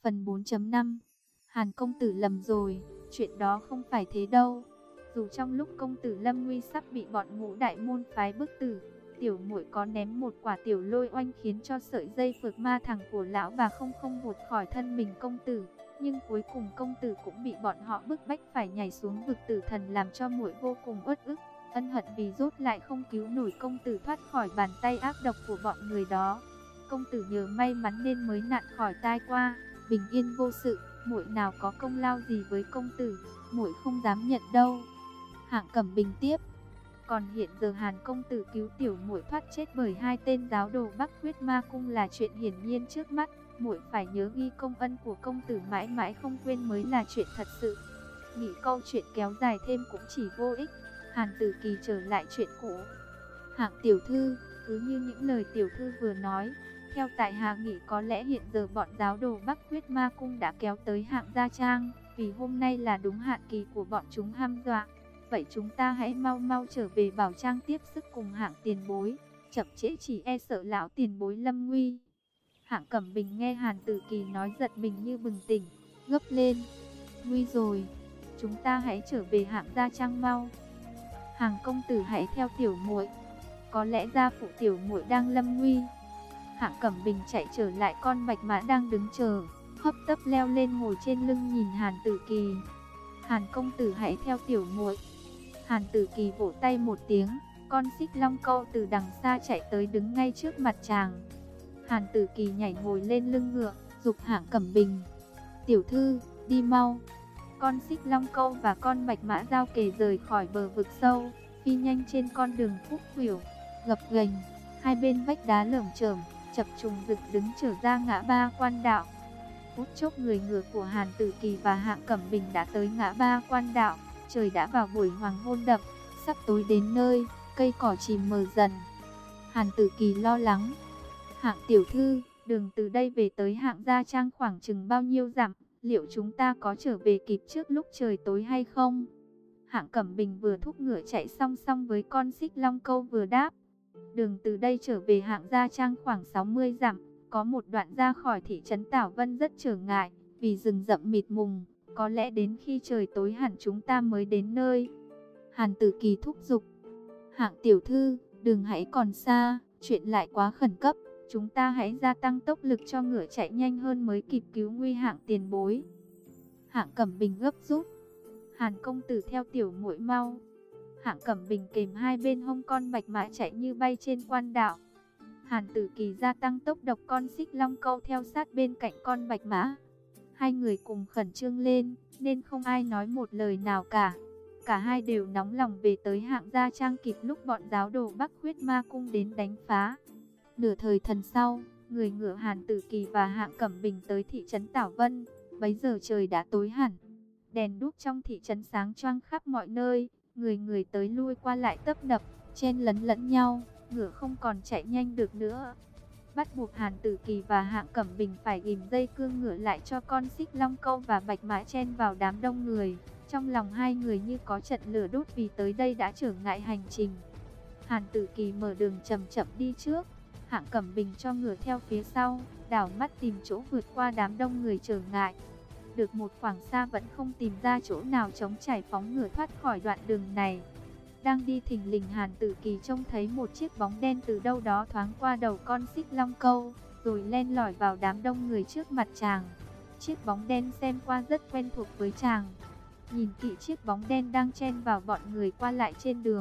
Phần 4.5 Hàn công tử lầm rồi, chuyện đó không phải thế đâu. Dù trong lúc công tử Lâm Nguy sắp bị bọn Ngũ Đại môn phái bức tử, tiểu muội có ném một quả tiểu lôi oanh khiến cho sợi dây phược ma thẳng của lão bà không vụt khỏi thân mình công tử, nhưng cuối cùng công tử cũng bị bọn họ bức bách phải nhảy xuống vực tử thần, làm cho muội vô cùng uất ức, ân hận vì rốt lại không cứu nổi công tử thoát khỏi bàn tay ác độc của bọn người đó. Công tử nhờ may mắn nên mới nạn khỏi tai qua, bình yên vô sự, muội nào có công lao gì với công tử, muội không dám nhận đâu. Hạng Cẩm Bình tiếp: Còn hiện giờ Hàn công tử cứu tiểu muội thoát chết bởi hai tên giáo đồ Bắc Huyết Ma Cung là chuyện hiển nhiên trước mắt, muội phải nhớ ghi công ân của công tử mãi mãi không quên mới là chuyện thật sự. Nghĩ câu chuyện kéo dài thêm cũng chỉ vô ích. Hàn Tử Kỳ trở lại chuyện cũ: Hạng tiểu thư, cứ như những lời tiểu thư vừa nói, theo tại hạ nghĩ có lẽ hiện giờ bọn giáo đồ Bắc Huyết Ma Cung đã kéo tới Hạng gia trang, vì hôm nay là đúng hạn kỳ của bọn chúng hăm dọa. Vậy chúng ta hãy mau mau trở về Bảo Trang tiếp sức cùng Hạng tiền bối, chậm trễ chỉ e sợ lão tiền bối lâm nguy. Hạng Cẩm Bình nghe Hàn Tử Kỳ nói giật mình như bừng tỉnh, gấp lên: Nguy rồi, chúng ta hãy trở về Hạng gia trang mau. Hàn công tử hãy theo tiểu muội, có lẽ gia phụ tiểu muội đang lâm nguy. Hạng Cẩm Bình chạy trở lại con bạch mã đang đứng chờ, hấp tấp leo lên ngồi trên lưng nhìn Hàn Tử Kỳ. Hàn công tử hãy theo tiểu muội. Hàn Tử Kỳ vỗ tay một tiếng, con xích long câu từ đằng xa chạy tới đứng ngay trước mặt chàng. Hàn Tử Kỳ nhảy ngồi lên lưng ngựa, giục Hạng Cẩm Bình: Tiểu thư, đi mau. Con xích long câu và con bạch mã giao kề rời khỏi bờ vực sâu, phi nhanh trên con đường khúc khuỷu, gập ghềnh, hai bên vách đá lởm chởm, chập trùng dựng đứng trở ra ngã ba quan đạo. Phút chốc người ngựa của Hàn Tử Kỳ và Hạng Cẩm Bình đã tới ngã ba quan đạo. Trời đã vào buổi hoàng hôn đậm, sắp tối đến nơi, cây cỏ chìm mờ dần. Hàn Tử Kỳ lo lắng: Hạng tiểu thư, đường từ đây về tới Hạng gia trang khoảng chừng bao nhiêu dặm, liệu chúng ta có trở về kịp trước lúc trời tối hay không? Hạng Cẩm Bình vừa thúc ngựa chạy song song với con xích long câu vừa đáp: Đường từ đây trở về Hạng gia trang khoảng 60 dặm, có một đoạn ra khỏi thị trấn Tảo Vân rất trở ngại, vì rừng rậm mịt mùng, có lẽ đến khi trời tối hẳn chúng ta mới đến nơi. Hàn Tử Kỳ thúc giục: Hạng tiểu thư, đường hãy còn xa, chuyện lại quá khẩn cấp, chúng ta hãy gia tăng tốc lực cho ngựa chạy nhanh hơn mới kịp cứu nguy Hạng tiền bối. Hạng Cẩm Bình gấp rút: Hàn công tử theo tiểu muội mau. Hạng Cẩm Bình kềm hai bên hông con bạch mã chạy như bay trên quan đạo. Hàn Tử Kỳ gia tăng tốc độc con xích long câu theo sát bên cạnh con bạch mã. Hai người cùng khẩn trương lên, nên không ai nói một lời nào cả. Cả hai đều nóng lòng về tới Hạng gia trang kịp lúc bọn giáo đồ Bắc Huyết Ma Cung đến đánh phá. Nửa thời thần sau, người ngựa Hàn Tử Kỳ và Hạng Cẩm Bình tới thị trấn Tảo Vân. Bấy giờ trời đã tối hẳn, đèn đuốc trong thị trấn sáng choang khắp mọi nơi, người tới lui qua lại tấp nập, chen lấn lẫn nhau, ngựa không còn chạy nhanh được nữa. Bắt buộc Hàn Tử Kỳ và Hạng Cẩm Bình phải ghim dây cương ngựa lại cho con xích long câu và bạch mã chen vào đám đông người. Trong lòng hai người như có trận lửa đốt vì tới đây đã trở ngại hành trình. Hàn Tử Kỳ mở đường chậm chậm đi trước, Hạng Cẩm Bình cho ngựa theo phía sau, đảo mắt tìm chỗ vượt qua đám đông người trở ngại. Được một khoảng xa vẫn không tìm ra chỗ nào trống trải phóng ngựa thoát khỏi đoạn đường này. Đang đi thình lình Hàn Tử Kỳ trông thấy một chiếc bóng đen từ đâu đó thoáng qua đầu con xích long câu, rồi len lỏi vào đám đông người trước mặt chàng. Chiếc bóng đen xem qua rất quen thuộc với chàng. Nhìn kỹ chiếc bóng đen đang chen vào bọn người qua lại trên đường,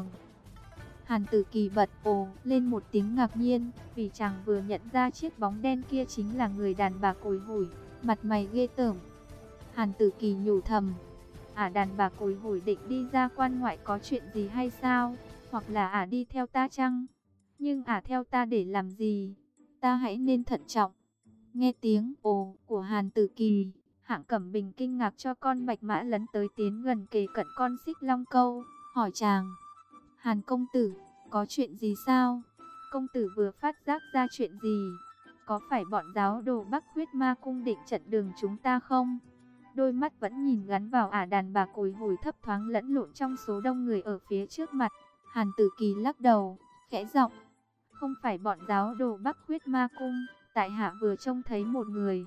Hàn Tử Kỳ bật ồ lên một tiếng ngạc nhiên, vì chàng vừa nhận ra chiếc bóng đen kia chính là người đàn bà cùi hủi, mặt mày ghê tởm. Hàn Tử Kỳ nhủ thầm: đàn bà cùi hủi định đi ra quan ngoại có chuyện gì hay sao? Hoặc là đi theo ta chăng? Nhưng theo ta để làm gì? Ta hãy nên thận trọng. Nghe tiếng ồ của Hàn Tử Kỳ, Hạng Cẩm Bình kinh ngạc cho con bạch mã lấn tới tiến gần kề cận con xích long câu, hỏi chàng: Hàn công tử, có chuyện gì sao? Công tử vừa phát giác ra chuyện gì? Có phải bọn giáo đồ Bắc Huyết Ma Cung định chặn đường chúng ta không? Đôi mắt vẫn nhìn gắn vào đàn bà cùi hủi thấp thoáng lẫn lộn trong số đông người ở phía trước mặt. Hàn Tử Kỳ lắc đầu, khẽ giọng: Không phải bọn giáo đồ Bắc Huyết Ma Cung, tại hạ vừa trông thấy một người.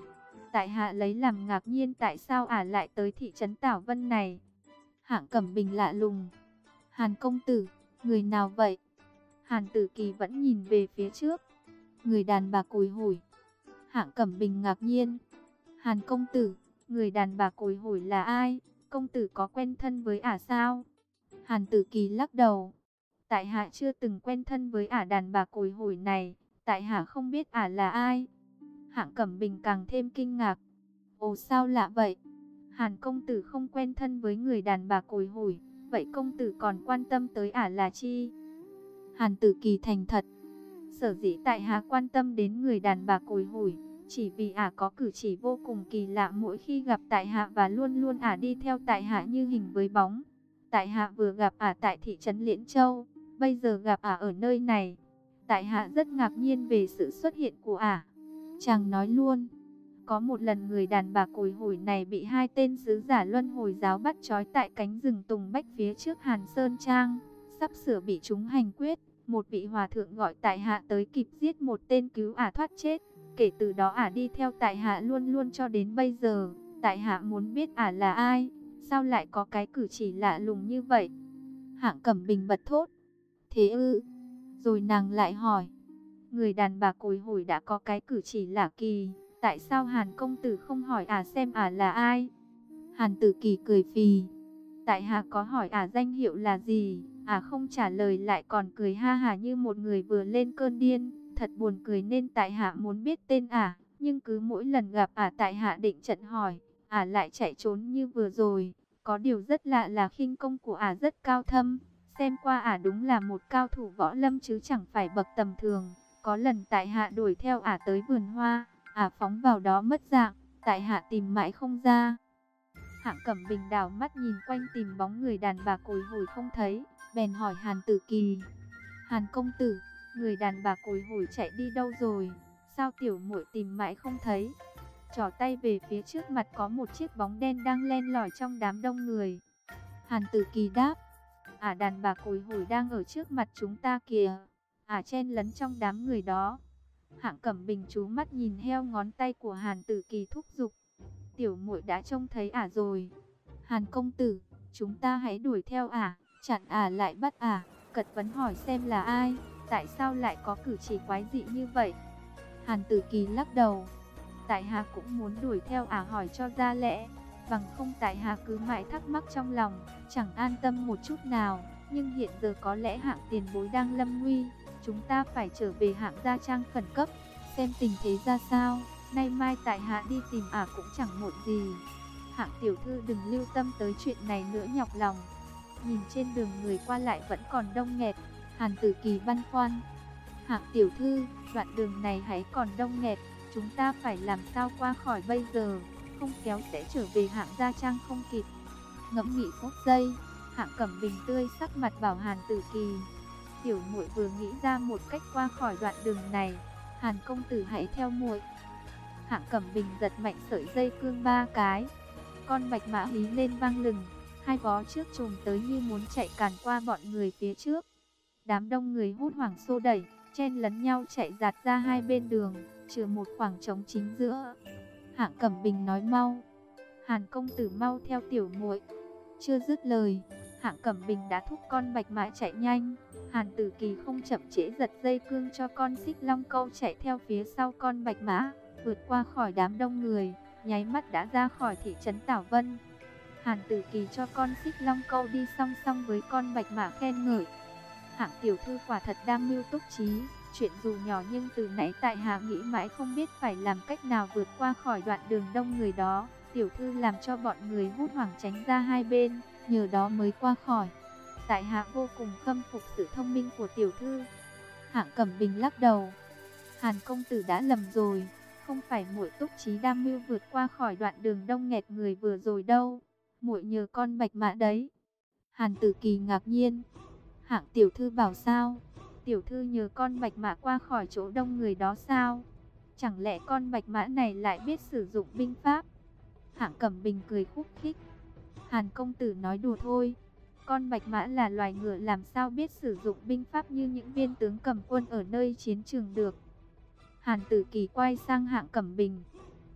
Tại hạ lấy làm ngạc nhiên tại sao ả lại tới thị trấn Tảo Vân này. Hạng Cẩm Bình lạ lùng. Hàn công tử, người nào vậy? Hàn Tử Kỳ vẫn nhìn về phía trước. Người đàn bà cùi hủi. Hạng Cẩm Bình ngạc nhiên. Hàn công tử, người đàn bà cùi hủi là ai? Công tử có quen thân với ả sao? Hàn Tử Kỳ lắc đầu. Tại hạ chưa từng quen thân với ả đàn bà cùi hủi này. Tại hạ không biết ả là ai. Hạng Cẩm Bình càng thêm kinh ngạc. Ồ, sao lạ vậy? Hàn công tử không quen thân với người đàn bà cùi hủi. Vậy công tử còn quan tâm tới ả là chi? Hàn Tử Kỳ thành thật. Sở dĩ tại hạ quan tâm đến người đàn bà cùi hủi, chỉ vì ả có cử chỉ vô cùng kỳ lạ mỗi khi gặp tại hạ, và luôn luôn ả đi theo tại hạ như hình với bóng. Tại hạ vừa gặp ả tại thị trấn Liễn Châu, bây giờ gặp ả ở nơi này. Tại hạ rất ngạc nhiên về sự xuất hiện của ả. Chàng nói luôn. Có một lần người đàn bà cùi hủi này bị hai tên sứ giả Luân Hồi giáo bắt trói tại cánh rừng Tùng Bách phía trước Hàn Sơn Trang, sắp sửa bị chúng hành quyết. Một vị hòa thượng gọi tại hạ tới kịp giết một tên cứu ả thoát chết. Kể từ đó ả đi theo tại hạ luôn luôn cho đến bây giờ. Tại hạ muốn biết ả là ai, sao lại có cái cử chỉ lạ lùng như vậy? Hạng Cẩm Bình bật thốt. Thế ư? Rồi nàng lại hỏi. Người đàn bà cùi hủi đã có cái cử chỉ lạ kỳ, tại sao Hàn công tử không hỏi ả xem ả là ai? Hàn Tử Kỳ cười phì. Tại hạ có hỏi ả danh hiệu là gì, ả không trả lời lại còn cười ha hả như một người vừa lên cơn điên. Thật buồn cười, nên tại hạ muốn biết tên ả, nhưng cứ mỗi lần gặp ả tại hạ định trận hỏi, ả lại chạy trốn như vừa rồi. Có điều rất lạ là khinh công của ả rất cao thâm, xem qua ả đúng là một cao thủ võ lâm chứ chẳng phải bậc tầm thường. Có lần tại hạ đuổi theo ả tới vườn hoa, ả phóng vào đó mất dạng, tại hạ tìm mãi không ra. Hạng Cẩm Bình đảo mắt nhìn quanh tìm bóng người đàn bà cùi hủi không thấy, bèn hỏi Hàn Tử Kỳ. Hàn công tử, người đàn bà cùi hủi chạy đi đâu rồi? Sao tiểu muội tìm mãi không thấy? Trỏ tay về phía trước mặt có một chiếc bóng đen đang len lỏi trong đám đông người. Hàn Tử Kỳ đáp. Ả đàn bà cùi hủi đang ở trước mặt chúng ta kìa. Ả chen lấn trong đám người đó. Hạng Cẩm Bình chú mắt nhìn heo ngón tay của Hàn Tử Kỳ thúc giục. Tiểu muội đã trông thấy ả rồi. Hàn công tử, chúng ta hãy đuổi theo ả, chặn ả lại bắt ả, cật vấn hỏi xem là ai, tại sao lại có cử chỉ quái dị như vậy. Hàn Tử Kỳ lắc đầu. Tại hạ cũng muốn đuổi theo ả hỏi cho ra lẽ, bằng không tại hạ cứ mãi thắc mắc trong lòng, chẳng an tâm một chút nào. Nhưng hiện giờ có lẽ Hạng tiền bối đang lâm nguy, chúng ta phải trở về Hạng gia trang khẩn cấp, xem tình thế ra sao. Nay mai tại hạ đi tìm ả cũng chẳng muộn gì. Hạng tiểu thư đừng lưu tâm tới chuyện này nữa nhọc lòng. Nhìn trên đường người qua lại vẫn còn đông nghẹt, Hàn Tử Kỳ băn khoăn. Hạng tiểu thư, đoạn đường này hãy còn đông nghẹt, chúng ta phải làm sao qua khỏi bây giờ, không kéo sẽ trở về Hạng gia trang không kịp. Ngẫm nghĩ phút giây, Hạng Cẩm Bình tươi sắc mặt bảo Hàn Tử Kỳ. Tiểu muội vừa nghĩ ra một cách qua khỏi đoạn đường này, Hàn công tử hãy theo muội. Hạng Cẩm Bình giật mạnh sợi dây cương 3 cái. Con bạch mã hí lên vang lừng, hai vó trước trồm tới như muốn chạy càn qua bọn người phía trước. Đám đông người hốt hoảng xô đẩy, chen lấn nhau chạy dạt ra hai bên đường, trừ một khoảng trống chính giữa. Hạng Cẩm Bình nói mau. Hàn công tử mau theo tiểu muội. Chưa dứt lời, Hạng Cẩm Bình đã thúc con bạch mã chạy nhanh. Hàn Tử Kỳ không chậm trễ giật dây cương cho con xích long câu chạy theo phía sau con bạch mã, vượt qua khỏi đám đông người, nháy mắt đã ra khỏi thị trấn Tảo Vân. Hàn Tử Kỳ cho con xích long câu đi song song với con bạch mã khen ngợi. Hạng tiểu thư quả thật đam mưu túc trí, chuyện dù nhỏ nhưng từ nãy tại hạ nghĩ mãi không biết phải làm cách nào vượt qua khỏi đoạn đường đông người đó. Tiểu thư làm cho bọn người hốt hoảng tránh ra hai bên, nhờ đó mới qua khỏi. Tại hạ vô cùng khâm phục sự thông minh của tiểu thư. Hạng Cẩm Bình lắc đầu. Hàn công tử đã lầm rồi, không phải muội túc trí đam mưu vượt qua khỏi đoạn đường đông nghẹt người vừa rồi đâu, muội nhờ con bạch mã đấy. Hàn Tử Kỳ ngạc nhiên. Hạng tiểu thư bảo sao? Tiểu thư nhờ con bạch mã qua khỏi chỗ đông người đó sao? Chẳng lẽ con bạch mã này lại biết sử dụng binh pháp? Hạng Cẩm Bình cười khúc khích. Hàn công tử nói đùa thôi. Con bạch mã là loài ngựa, làm sao biết sử dụng binh pháp như những viên tướng cầm quân ở nơi chiến trường được. Hàn Tử Kỳ quay sang Hạng Cẩm Bình.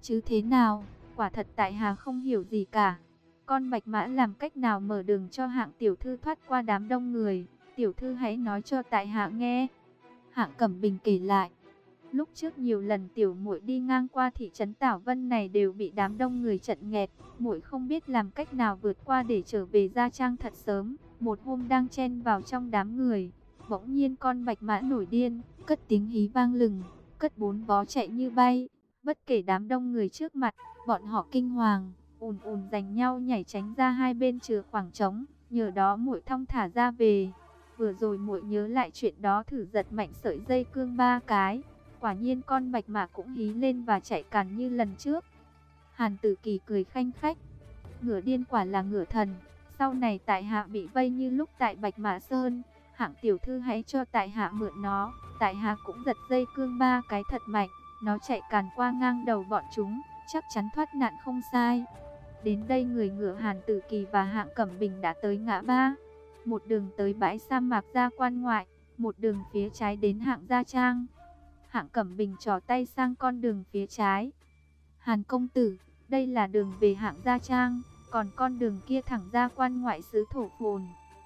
chứ thế nào, quả thật tại hạ không hiểu gì cả. Con bạch mã làm cách nào mở đường cho Hạng tiểu thư thoát qua đám đông người, tiểu thư hãy nói cho tại hạ nghe. Hạng Cẩm Bình kể lại, lúc trước nhiều lần tiểu muội đi ngang qua thị trấn Tảo Vân này đều bị đám đông người chặn nghẹt, muội không biết làm cách nào vượt qua để trở về Gia Trang thật sớm. Một hôm đang chen vào trong đám người, bỗng nhiên con bạch mã nổi điên, cất tiếng hí vang lừng, cất bốn vó chạy như bay. Bất kể đám đông người trước mặt, bọn họ kinh hoàng, ùn ùn giành nhau nhảy tránh ra hai bên chừa khoảng trống, nhờ đó muội thong thả ra về. Vừa rồi muội nhớ lại chuyện đó thử giật mạnh sợi dây cương 3 cái, quả nhiên con bạch mã cũng hí lên và chạy càn như lần trước. Hàn Tử Kỳ cười khanh khách, ngựa điên quả là ngựa thần, sau này tại hạ bị vây như lúc tại Bạch Mã Sơn, Hạng tiểu thư hãy cho tại hạ mượn nó, tại hạ cũng giật dây cương 3 cái thật mạnh, nó chạy càn qua ngang đầu bọn chúng, chắc chắn thoát nạn không sai. Đến đây người ngựa Hàn Tử Kỳ và Hạng Cẩm Bình đã tới ngã ba, một đường tới bãi sa mạc Gia Quan ngoại, một đường phía trái đến Hạng Gia Trang. Hạng Cẩm Bình trỏ tay sang con đường phía trái. Hàn công tử, đây là đường về Hạng Gia Trang, còn con đường kia thẳng ra quan ngoại xứ Thổ Phồn.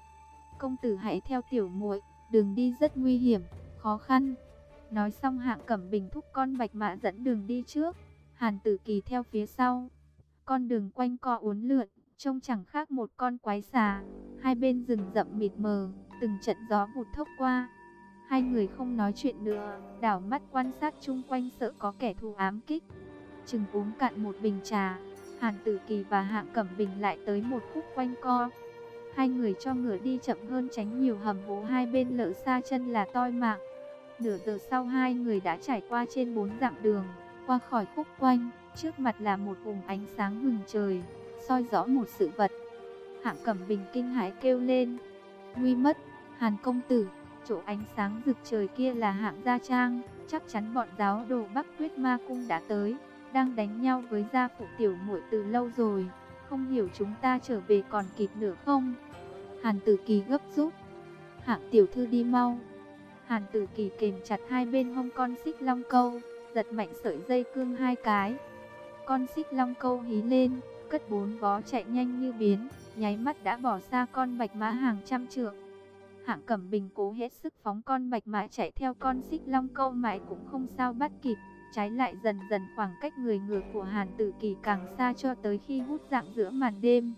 Công tử hãy theo tiểu muội, đường đi rất nguy hiểm, khó khăn. Nói xong Hạng Cẩm Bình thúc con bạch mã dẫn đường đi trước, Hàn Tử Kỳ theo phía sau. Con đường quanh co uốn lượn, trông chẳng khác một con quái xà. Hai bên rừng rậm mịt mờ, từng trận gió vụt thốc qua. Hai người không nói chuyện nữa, đảo mắt quan sát chung quanh sợ có kẻ thù ám kích. Chừng uống cạn một bình trà, Hàn Tử Kỳ và Hạng Cẩm Bình lại tới một khúc quanh co. Hai người cho ngựa đi chậm hơn tránh nhiều hầm hố hai bên lỡ xa chân là toi mạng. Nửa giờ sau hai người đã trải qua trên 4 dặm đường, qua khỏi khúc quanh, trước mặt là một vùng ánh sáng hừng trời, soi rõ một sự vật. Hạng Cẩm Bình kinh hãi kêu lên, nguy mất, Hàn công tử, chỗ ánh sáng rực trời kia là Hạng Gia Trang, chắc chắn bọn giáo đồ Bắc Huyết Ma Cung đã tới, đang đánh nhau với gia phụ tiểu muội từ lâu rồi, không hiểu chúng ta trở về còn kịp nữa không? Hàn Tử Kỳ gấp rút, Hạng tiểu thư đi mau. Hàn Tử Kỳ kềm chặt hai bên hông con xích long câu, giật mạnh sợi dây cương 2 cái. Con xích long câu hí lên, cất 4 vó chạy nhanh như biến, nháy mắt đã bỏ xa con bạch mã hàng trăm trượng. Hạng Cẩm Bình cố hết sức phóng con bạch mã chạy theo con xích long câu mãi cũng không sao bắt kịp. Trái lại dần dần khoảng cách người ngựa của Hàn Tử Kỳ càng xa cho tới khi hút dạng giữa màn đêm.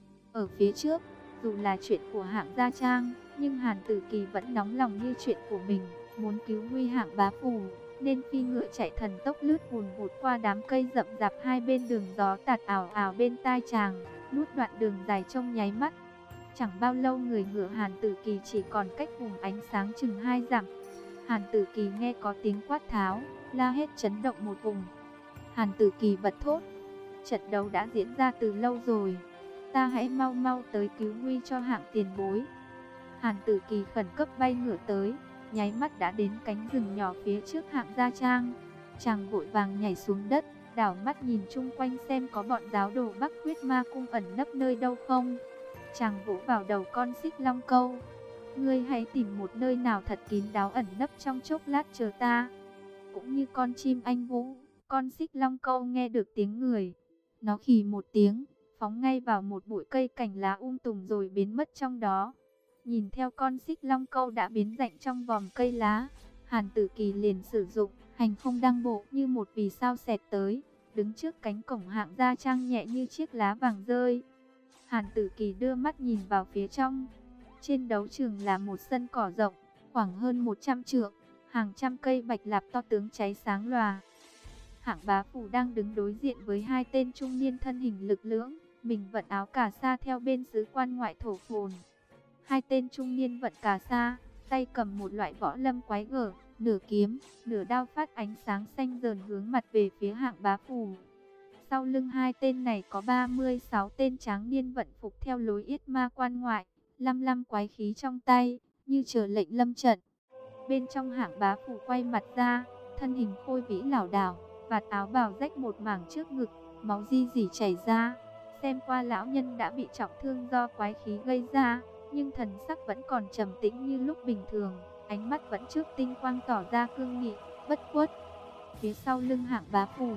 Ở phía trước, dù là chuyện của Hạng Gia Trang, nhưng Hàn Tử Kỳ vẫn nóng lòng như chuyện của mình, muốn cứu nguy Hạng bá phủ, nên phi ngựa chạy thần tốc lướt vùn vụt qua đám cây rậm rạp hai bên đường, gió tạt ảo ảo bên tai chàng, nuốt đoạn đường dài trong nháy mắt. Chẳng bao lâu người ngựa Hàn Tử Kỳ chỉ còn cách vùng ánh sáng chừng 2 dặm. Hàn Tử Kỳ nghe có tiếng quát tháo, la hét chấn động một vùng. Hàn Tử Kỳ bật thốt, trận đấu đã diễn ra từ lâu rồi, ta hãy mau mau tới cứu nguy cho Hạng tiền bối. Hàn Tử Kỳ khẩn cấp bay ngựa tới, nháy mắt đã đến cánh rừng nhỏ phía trước Hạng Gia Trang. Chàng vội vàng nhảy xuống đất, đảo mắt nhìn chung quanh xem có bọn giáo đồ Bắc Huyết Ma Cung ẩn nấp nơi đâu không. Chàng vỗ vào đầu con xích long câu, ngươi hãy tìm một nơi nào thật kín đáo ẩn nấp trong chốc lát chờ ta. Cũng như con chim anh vũ, con xích long câu nghe được tiếng người, nó khì một tiếng, phóng ngay vào một bụi cây cành lá tùm rồi biến mất trong đó. Nhìn theo con xích long câu đã biến rạnh trong vòm cây lá, Hàn Tử Kỳ liền sử dụng hành không đăng bộ như một vì sao xẹt tới, đứng trước cánh cổng Hạng Gia Trang nhẹ như chiếc lá vàng rơi. Hàn Tử Kỳ đưa mắt nhìn vào phía trong. Trên đấu trường là một sân cỏ rộng, khoảng hơn 100 trượng, hàng trăm cây bạch lạp to tướng cháy sáng lòa. Hạng bá phủ đang đứng đối diện với hai tên trung niên thân hình lực lưỡng, mình vận áo cà sa theo bên sứ quan ngoại Thổ Phồn. Hai tên trung niên vận cà sa, tay cầm một loại võ lâm quái gở, nửa kiếm, nửa đao phát ánh sáng xanh rờn hướng mặt về phía Hạng bá phủ. Sau lưng hai tên này có 36 tên tráng niên vận phục theo lối yết ma quan ngoại, lăm lăm quái khí trong tay, như chờ lệnh lâm trận. Bên trong Hạng bá phủ quay mặt ra, thân hình khôi vĩ lảo đảo, vạt áo bào rách một mảng trước ngực, máu ri rỉ chảy ra. Xem qua lão nhân đã bị trọng thương do quái khí gây ra, nhưng thần sắc vẫn còn trầm tĩnh như lúc bình thường, ánh mắt vẫn trước tinh quang tỏ ra cương nghị, bất khuất. Phía sau lưng Hạng bá phủ,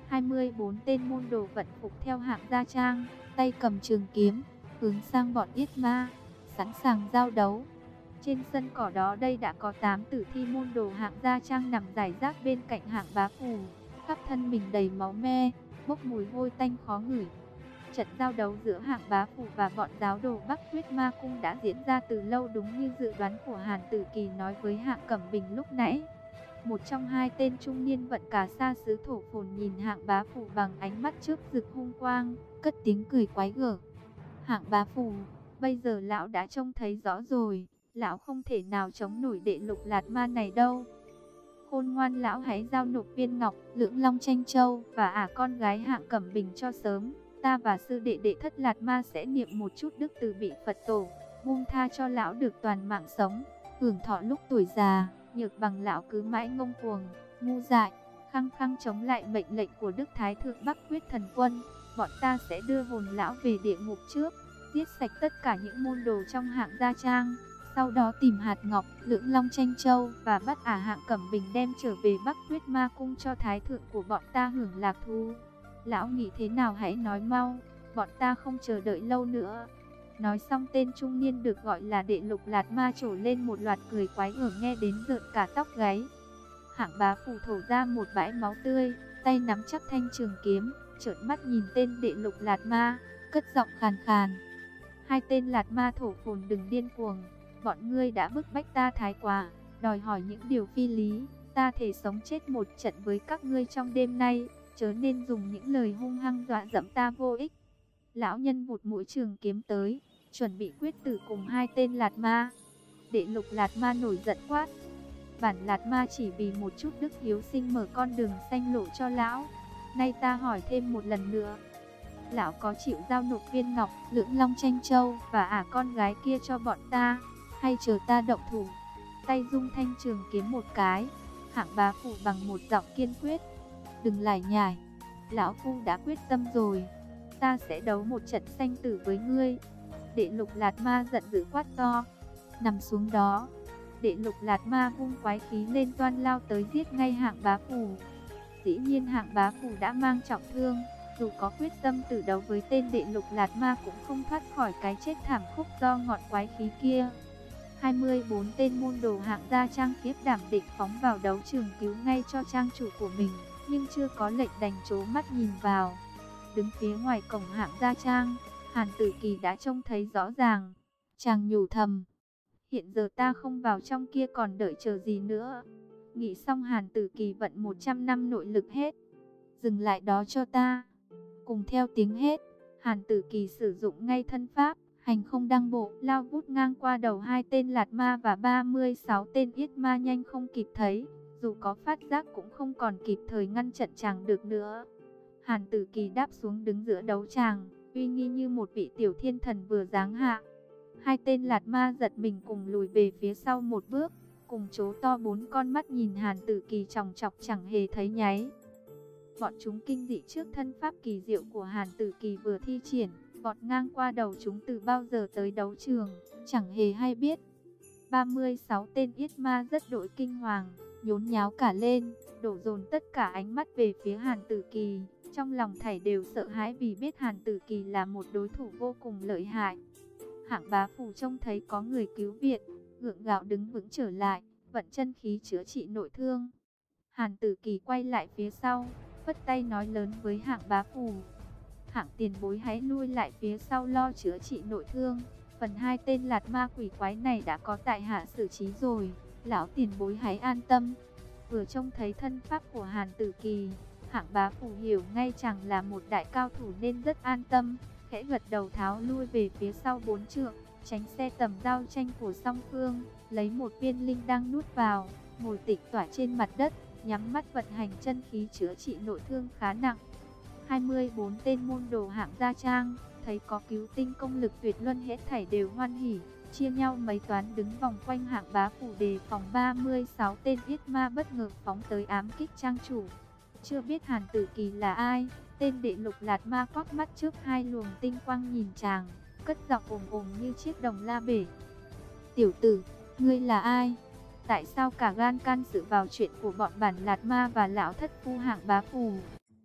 24 tên môn đồ vận phục theo hạng gia trang, tay cầm trường kiếm, hướng sang bọn Yết Ma, sẵn sàng giao đấu. Trên sân cỏ đó đây đã có 8 tử thi môn đồ hạng gia trang nằm rải rác bên cạnh hạng bá phù, khắp thân mình đầy máu me, bốc mùi hôi tanh khó ngửi. Trận giao đấu giữa hạng bá phù và bọn giáo đồ Bắc Huyết Ma Cung đã diễn ra từ lâu đúng như dự đoán của Hàn Tử Kỳ nói với hạng Cẩm Bình lúc nãy. Một trong hai tên trung niên vận cả xa xứ thổ phồn nhìn hạng bá phù bằng ánh mắt trước rực hung quang, cất tiếng cười quái gở. Hạng bá phù, bây giờ lão đã trông thấy rõ rồi, lão không thể nào chống nổi đệ lục lạt ma này đâu. Khôn ngoan lão hãy giao nộp viên ngọc, lưỡng long tranh châu và con gái hạng Cẩm Bình cho sớm. Ta và sư đệ đệ thất lạt ma sẽ niệm một chút đức từ bị Phật tổ, buông tha cho lão được toàn mạng sống, hưởng thọ lúc tuổi già. Nhược bằng lão cứ mãi ngông cuồng, ngu dại, khăng khăng chống lại mệnh lệnh của Đức Thái Thượng Bắc Huyết Thần Quân. Bọn ta sẽ đưa hồn lão về địa ngục trước, giết sạch tất cả những môn đồ trong hạng gia trang. Sau đó tìm hạt ngọc, lưỡng long tranh châu và bắt hạng Cẩm Bình đem trở về Bắc Huyết Ma Cung cho Thái Thượng của bọn ta hưởng lạc thú. Lão nghĩ thế nào hãy nói mau, bọn ta không chờ đợi lâu nữa. Nói xong tên trung niên được gọi là đệ lục lạt ma trổ lên một loạt cười quái gở nghe đến rợn cả tóc gáy. Hạng bá phù thổ ra một bãi máu tươi, tay nắm chắc thanh trường kiếm, trợn mắt nhìn tên đệ lục lạt ma, cất giọng khàn khàn. Hai tên lạt ma thổ phồn đừng điên cuồng, bọn ngươi đã bức bách ta thái quá, đòi hỏi những điều phi lý, ta thể sống chết một trận với các ngươi trong đêm nay, chớ nên dùng những lời hung hăng dọa dẫm ta vô ích. Lão nhân vụt mũi trường kiếm tới, chuẩn bị quyết tử cùng hai tên lạt ma. Đệ lục lạt ma nổi giận quát. Bản lạt ma chỉ vì một chút đức hiếu sinh mở con đường xanh lộ cho lão. Nay ta hỏi thêm một lần nữa. Lão có chịu giao nộp viên ngọc, lưỡng long tranh châu và con gái kia cho bọn ta, hay chờ ta động thủ? Tay dung thanh trường kiếm một cái, hạng bá phủ bằng một giọng kiên quyết. Đừng lải nhải, lão phu đã quyết tâm rồi. Ta sẽ đấu một trận sanh tử với ngươi. Đệ lục lạt ma giận dữ quát to. Nằm xuống đó. Đệ lục lạt ma vung quái khí lên toan lao tới giết ngay hạng bá phù. Dĩ nhiên hạng bá phù đã mang trọng thương, dù có quyết tâm tử đấu với tên đệ lục lạt ma cũng không thoát khỏi cái chết thảm khốc do ngọn quái khí kia. 24 tên môn đồ hạng gia trang khiếp đảm định phóng vào đấu trường cứu ngay cho trang chủ của mình, nhưng chưa có lệnh đành trố mắt nhìn vào. Đứng phía ngoài cổng hạng gia trang, Hàn Tử Kỳ đã trông thấy rõ ràng. Chàng nhủ thầm, hiện giờ ta không vào trong kia còn đợi chờ gì nữa. Nghĩ xong Hàn Tử Kỳ vận 100 năm nội lực hết. Dừng lại đó cho ta. Cùng theo tiếng hét, Hàn Tử Kỳ sử dụng ngay thân pháp, hành không đăng bộ, lao vút ngang qua đầu hai tên lạt ma và 36 tên yết ma nhanh không kịp thấy. Dù có phát giác cũng không còn kịp thời ngăn chặn chàng được nữa. Hàn Tử Kỳ đáp xuống đứng giữa đấu tràng, uy nghi như một vị tiểu thiên thần vừa giáng hạ. Hai tên lạt ma giật mình cùng lùi về phía sau một bước, cùng trố to 4 con mắt nhìn Hàn Tử Kỳ chòng chọc chẳng hề thấy nháy. Bọn chúng kinh dị trước thân pháp kỳ diệu của Hàn Tử Kỳ vừa thi triển, vọt ngang qua đầu chúng từ bao giờ tới đấu trường, chẳng hề hay biết. 36 tên yết ma rất đội kinh hoàng, nhốn nháo cả lên, đổ dồn tất cả ánh mắt về phía Hàn Tử Kỳ. Trong lòng thảy đều sợ hãi vì biết Hàn Tử Kỳ là một đối thủ vô cùng lợi hại. Hạng bá phù trông thấy có người cứu viện, gượng gạo đứng vững trở lại, vận chân khí chữa trị nội thương. Hàn Tử Kỳ quay lại phía sau, phất tay nói lớn với hạng bá phù. Hạng tiền bối hãy lui lại phía sau lo chữa trị nội thương. Phần hai tên lạt ma quỷ quái này đã có tại hạ xử trí rồi, lão tiền bối hãy an tâm. Vừa trông thấy thân pháp của Hàn Tử Kỳ, hạng bá phù hiểu ngay chàng là một đại cao thủ nên rất an tâm, khẽ gật đầu tháo lui về phía sau 4 trượng, tránh xe tầm giao tranh của song phương, lấy một viên linh đang nuốt vào, ngồi tịch tỏa trên mặt đất, nhắm mắt vận hành chân khí chữa trị nội thương khá nặng. 24 tên môn đồ hạng gia trang, thấy có cứu tinh công lực tuyệt luân hết thảy đều hoan hỉ, chia nhau mấy toán đứng vòng quanh hạng bá phù đề phòng 36 tên yết ma bất ngờ phóng tới ám kích trang chủ. Chưa biết Hàn Tử Kỳ là ai, tên đệ lục lạt ma quắc mắt trước hai luồng tinh quang nhìn chàng, cất giọng ồm ồm như chiếc đồng la bể. Tiểu tử, ngươi là ai? Tại sao cả gan can dự vào chuyện của bọn bản lạt ma và lão thất phu hạng bá phù?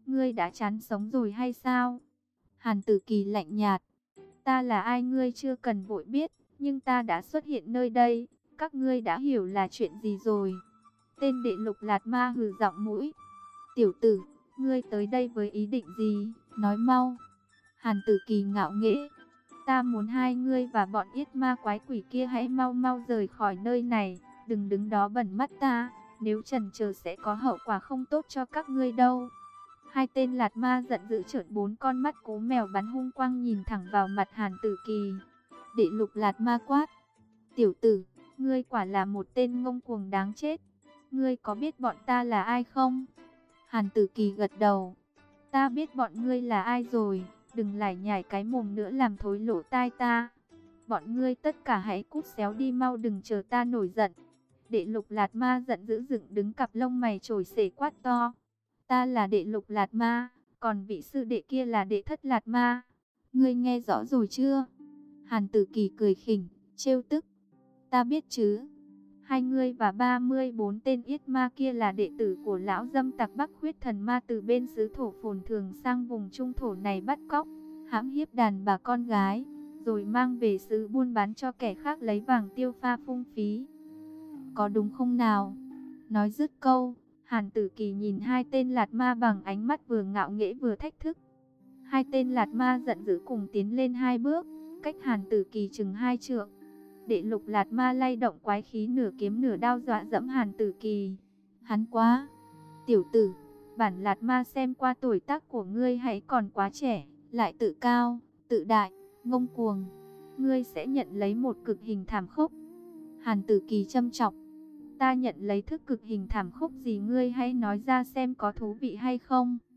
Ngươi đã chán sống rồi hay sao? Hàn Tử Kỳ lạnh nhạt. Ta là ai ngươi chưa cần vội biết, nhưng ta đã xuất hiện nơi đây, các ngươi đã hiểu là chuyện gì rồi. Tên đệ Lục Lạt Ma hừ giọng mũi. Tiểu tử, ngươi tới đây với ý định gì, nói mau. Hàn Tử Kỳ ngạo nghễ. Ta muốn hai ngươi và bọn yết ma quái quỷ kia hãy mau mau rời khỏi nơi này, đừng đứng đó bẩn mắt ta, nếu chần chờ sẽ có hậu quả không tốt cho các ngươi đâu. Hai tên Lạt Ma giận dữ trợn bốn con mắt cố mèo bắn hung quang nhìn thẳng vào mặt Hàn Tử Kỳ. Đệ Lục Lạt Ma quát. Tiểu tử, ngươi quả là một tên ngông cuồng đáng chết. Ngươi có biết bọn ta là ai không? Hàn Tử Kỳ gật đầu. Ta biết bọn ngươi là ai rồi, đừng lải nhải cái mồm nữa làm thối lỗ tai ta. Bọn ngươi tất cả hãy cút xéo đi mau, đừng chờ ta nổi giận. Đệ Lục Lạt Ma giận dữ dựng đứng cặp lông mày trồi xể quát to. Ta là Đệ Lục Lạt Ma, còn vị sư đệ kia là Đệ Thất Lạt Ma. Ngươi nghe rõ rồi chưa? Hàn Tử Kỳ cười khỉnh, trêu tức. Ta biết chứ. Hai ngươi và 34 tên yết ma kia là đệ tử của lão dâm tặc Bắc Huyết Thần Ma từ bên xứ thổ phồn thường sang vùng trung thổ này bắt cóc, hãm hiếp đàn bà con gái, rồi mang về xứ buôn bán cho kẻ khác lấy vàng tiêu pha phung phí. Có đúng không nào? Nói dứt câu, Hàn Tử Kỳ nhìn hai tên Lạt Ma bằng ánh mắt vừa ngạo nghễ vừa thách thức. Hai tên Lạt Ma giận dữ cùng tiến lên hai bước, cách Hàn Tử Kỳ chừng 2 trượng. Đệ Lục Lạt Ma lay động quái khí nửa kiếm nửa đao dọa dẫm Hàn Tử Kỳ. Hắn quá! Tiểu tử, bản Lạt Ma xem qua tuổi tác của ngươi hãy còn quá trẻ, lại tự cao, tự đại, ngông cuồng. Ngươi sẽ nhận lấy một cực hình thảm khốc. Hàn Tử Kỳ châm chọc. Ta nhận lấy thức cực hình thảm khốc gì, ngươi hãy nói ra xem có thú vị hay không?